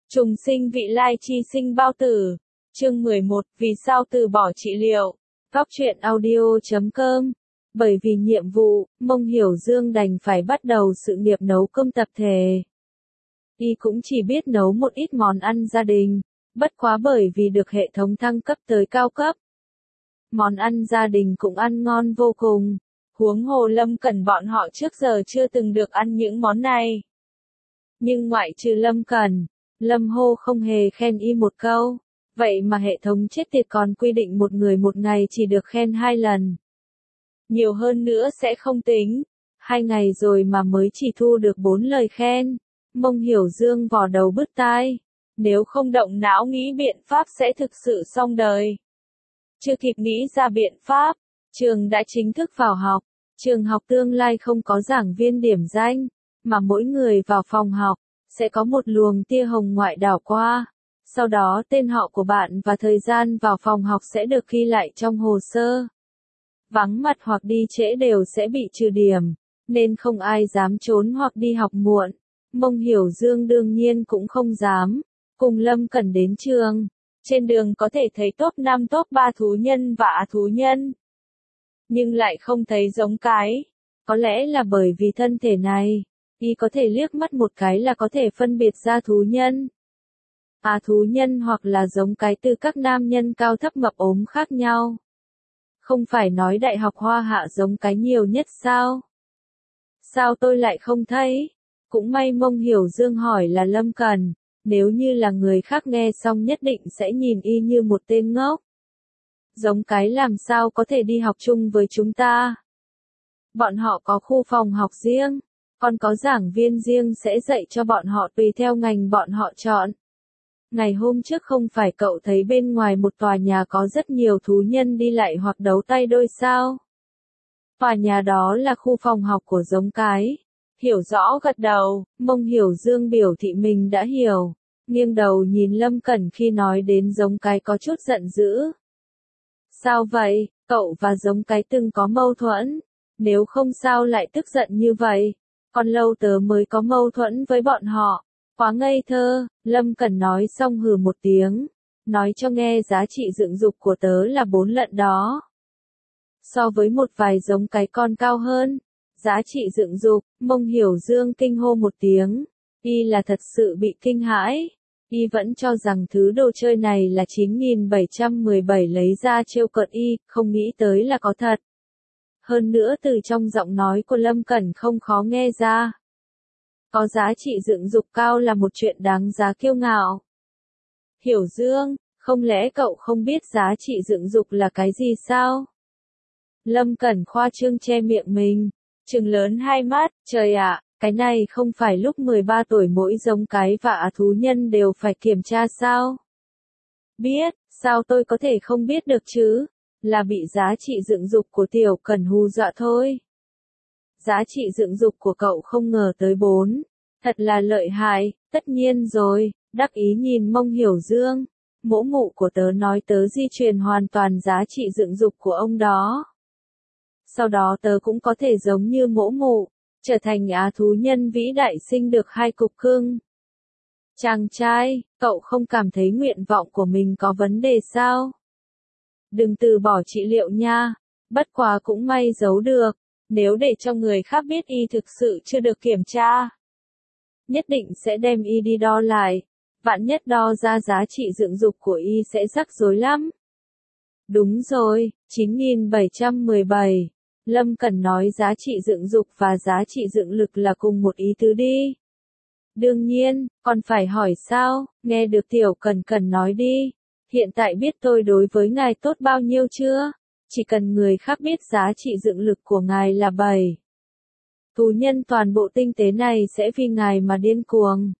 Trùng sinh vị lai chi sinh bao tử. Chương 11, vì sao từ bỏ trị liệu. Góc truyện audio.com. Bởi vì nhiệm vụ, Mông Hiểu Dương đành phải bắt đầu sự nghiệp nấu cơm tập thể. Y cũng chỉ biết nấu một ít món ăn gia đình, bất quá bởi vì được hệ thống thăng cấp tới cao cấp. Món ăn gia đình cũng ăn ngon vô cùng, huống hồ Lâm Cẩn bọn họ trước giờ chưa từng được ăn những món này. Nhưng ngoại trừ Lâm Cẩn, Lâm Hô không hề khen y một câu, vậy mà hệ thống chết tiệt còn quy định một người một ngày chỉ được khen 2 lần. Nhiều hơn nữa sẽ không tính, 2 ngày rồi mà mới chỉ thu được 4 lời khen. Mông Hiểu Dương vò đầu bứt tai, nếu không động não nghĩ biện pháp sẽ thực sự xong đời. Chưa kịp nghĩ ra biện pháp, trường đã chính thức vào học. Trường học tương lai không có giảng viên điểm danh, mà mỗi người vào phòng học sẽ có một luồng tia hồng ngoại đảo qua. Sau đó tên họ của bạn và thời gian vào phòng học sẽ được ghi lại trong hồ sơ. Vắng mặt hoặc đi trễ đều sẽ bị trừ điểm, nên không ai dám trốn hoặc đi học muộn. Mông Hiểu Dương đương nhiên cũng không dám. Cùng Lâm Cẩn đến trường, trên đường có thể thấy top 5 top 3 thú nhân và á thú nhân. Nhưng lại không thấy giống cái. Có lẽ là bởi vì thân thể này, y có thể liếc mắt một cái là có thể phân biệt ra thú nhân. Á thú nhân hoặc là giống cái từ các nam nhân cao thấp mập ốm khác nhau. Không phải nói đại học Hoa Hạ giống cái nhiều nhất sao? Sao tôi lại không thấy? Cũng may Mông Hiểu Dương hỏi là Lâm Cẩn, nếu như là người khác nghe xong nhất định sẽ nhìn y như một tên ngốc. Giống cái làm sao có thể đi học chung với chúng ta? Bọn họ có khu phòng học riêng, còn có giảng viên riêng sẽ dạy cho bọn họ tùy theo ngành bọn họ chọn. Ngày hôm trước không phải cậu thấy bên ngoài một tòa nhà có rất nhiều thú nhân đi lại hoặc đấu tay đôi sao? Tòa nhà đó là khu phòng học của giống cái. Hiểu rõ gật đầu, Mông Hiểu Dương biểu thị mình đã hiểu, nghiêng đầu nhìn Lâm Cẩn khi nói đến giống cái có chút giận dữ. Sao vậy, cậu và giống cái từng có mâu thuẫn, nếu không sao lại tức giận như vậy, còn lâu tớ mới có mâu thuẫn với bọn họ, quá ngây thơ. Lâm Cẩn nói xong hừ một tiếng, nói cho nghe giá trị dựng dục của tớ là 4 lận đó. So với một vài giống cái con cao hơn. Giá trị dựng dục, Mông Hiểu Dương kinh hô một tiếng, y là thật sự bị kinh hãi, y vẫn cho rằng thứ đồ chơi này là 9717 lấy ra trêu cợt y, không nghĩ tới là có thật. Hơn nữa từ trong giọng nói của Lâm Cẩn không khó nghe ra. Có giá trị dựng dục cao là một chuyện đáng giá kiêu ngạo. Hiểu Dương, không lẽ cậu không biết giá trị dựng dục là cái gì sao? Lâm Cẩn khoa trương che miệng mình. Trừng lớn hai mắt, trời ạ, cái này không phải lúc 13 tuổi mỗi giống cái và á thú nhân đều phải kiểm tra sao? Biết, sao tôi có thể không biết được chứ? Là bị giá trị dựng dục của Tiểu Cẩn hù dọa thôi. Giá trị dựng dục của cậu không ngờ tới 4. Thật là lợi hại, tất nhiên rồi, đắc ý nhìn Mông Hiểu Dương. Mỗ mụ của tớ nói tớ di truyền hoàn toàn giá trị dựng dục của ông đó. Sau đó tớ cũng có thể giống như mỗ mụ, trở thành á thú nhân vĩ đại sinh được 2 cục cưng. Chàng trai, cậu không cảm thấy nguyện vọng của mình có vấn đề sao? Đừng từ bỏ trị liệu nha, bất quá cũng may giấu được, nếu để cho người khác biết y thực sự chưa được kiểm tra. Nhất định sẽ đem y đi đo lại, vạn nhất đo ra giá trị dựng dục của y sẽ rắc rối lắm. Đúng rồi, 9717. Lâm Cẩn nói giá trị dựng dục và giá trị dựng lực là cùng một ý tứ đi. Đương nhiên, còn phải hỏi sao, nghe được Tiểu Cẩn nói đi. Hiện tại biết tôi đối với ngài tốt bao nhiêu chưa? Chỉ cần người khác biết giá trị dựng lực của ngài là 7. Thú nhân toàn bộ tinh tế này sẽ vì ngài mà điên cuồng.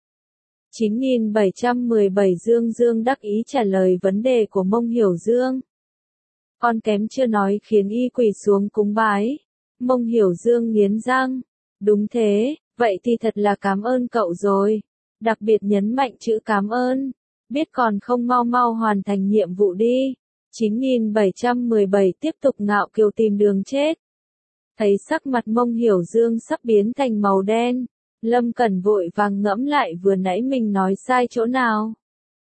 9717 Dương đắc ý trả lời vấn đề của Mông Hiểu Dương. Con kém chưa nói khiến y quỳ xuống cúng bái. Mông Hiểu Dương nghiến răng. Đúng thế, vậy thì thật là cảm ơn cậu rồi. Đặc biệt nhấn mạnh chữ cảm ơn. Biết còn không mau mau hoàn thành nhiệm vụ đi. 9717 tiếp tục ngạo kiều tìm đường chết. Thấy sắc mặt Mông Hiểu Dương sắp biến thành màu đen. Lâm Cẩn vội vàng ngẫm lại vừa nãy mình nói sai chỗ nào.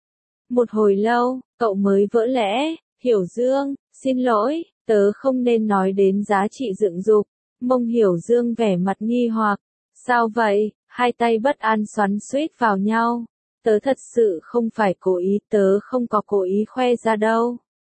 Một hồi lâu, cậu mới vỡ lẽ, Hiểu Dương, xin lỗi, tớ không nên nói đến giá trị dựng dục. Mông Hiểu Dương vẻ mặt nghi hoặc, sao vậy, hai tay bất an xoắn xuýt vào nhau. Tớ thật sự không phải cố ý, tớ không có cố ý khoe ra đâu.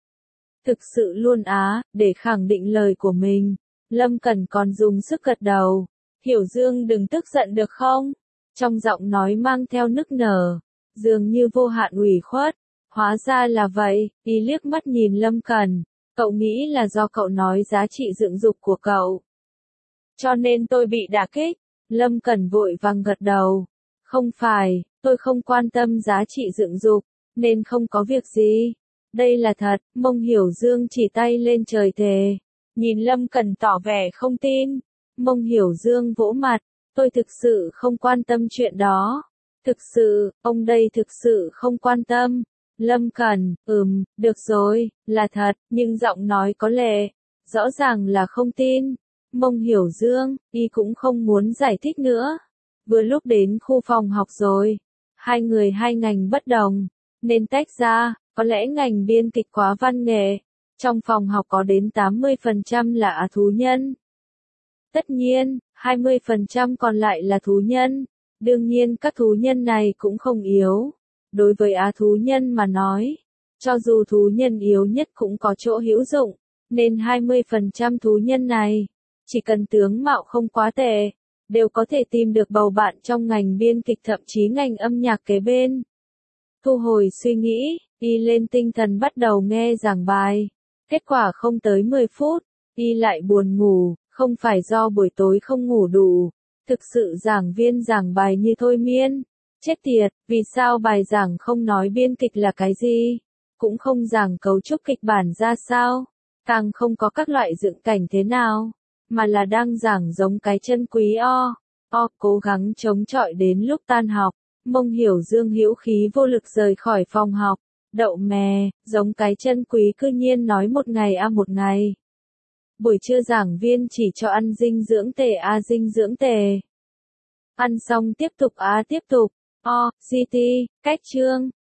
Thực sự luôn á, để khẳng định lời của mình. Lâm Cẩn còn dùng sức gật đầu. Hiểu Dương đừng tức giận được không? Trong giọng nói mang theo nức nở, dường như vô hạn ủy khuất. Hóa ra là vậy, y liếc mắt nhìn Lâm Cẩn. Cậu nghĩ là do cậu nói giá trị dựng dục của cậu. Cho nên tôi bị đả kích. Lâm Cẩn vội vàng gật đầu. Không phải, tôi không quan tâm giá trị dựng dục, nên không có việc gì. Đây là thật, Mông Hiểu Dương chỉ tay lên trời thề. Nhìn Lâm Cẩn tỏ vẻ không tin. Mông Hiểu Dương vỗ mặt, tôi thực sự không quan tâm chuyện đó. Thực sự, ông đây thực sự không quan tâm. Lâm Cẩn, được rồi, là thật, nhưng giọng nói có lệ, rõ ràng là không tin. Mông Hiểu Dương, y cũng không muốn giải thích nữa. Vừa lúc đến khu phòng học rồi, hai người hai ngành bất đồng, nên tách ra, có lẽ ngành biên kịch quá văn nghệ. Trong phòng học có đến 80% là á thú nhân. Tất nhiên, 20% còn lại là thú nhân. Đương nhiên các thú nhân này cũng không yếu. Đối với á thú nhân mà nói, cho dù thú nhân yếu nhất cũng có chỗ hữu dụng, nên 20% thú nhân này, chỉ cần tướng mạo không quá tệ, đều có thể tìm được bầu bạn trong ngành biên kịch thậm chí ngành âm nhạc kế bên. Thu hồi suy nghĩ, y lên tinh thần bắt đầu nghe giảng bài. Kết quả không tới 10 phút, y lại buồn ngủ, không phải do buổi tối không ngủ đủ. Thực sự giảng viên giảng bài như thôi miên. Chết tiệt, vì sao bài giảng không nói biên kịch là cái gì? Cũng không giảng cấu trúc kịch bản ra sao? Càng không có các loại dựng cảnh thế nào? Mà là đang giảng giống cái chân quý cố gắng chống chọi đến lúc tan học. Mông Hiểu Dương hữu khí vô lực rời khỏi phòng học. Đậu mè, giống cái chân quý cư nhiên nói một ngày một ngày. Buổi trưa giảng viên chỉ cho ăn dinh dưỡng tề dinh dưỡng tề. Ăn xong tiếp tục tiếp tục. GT, cách chương.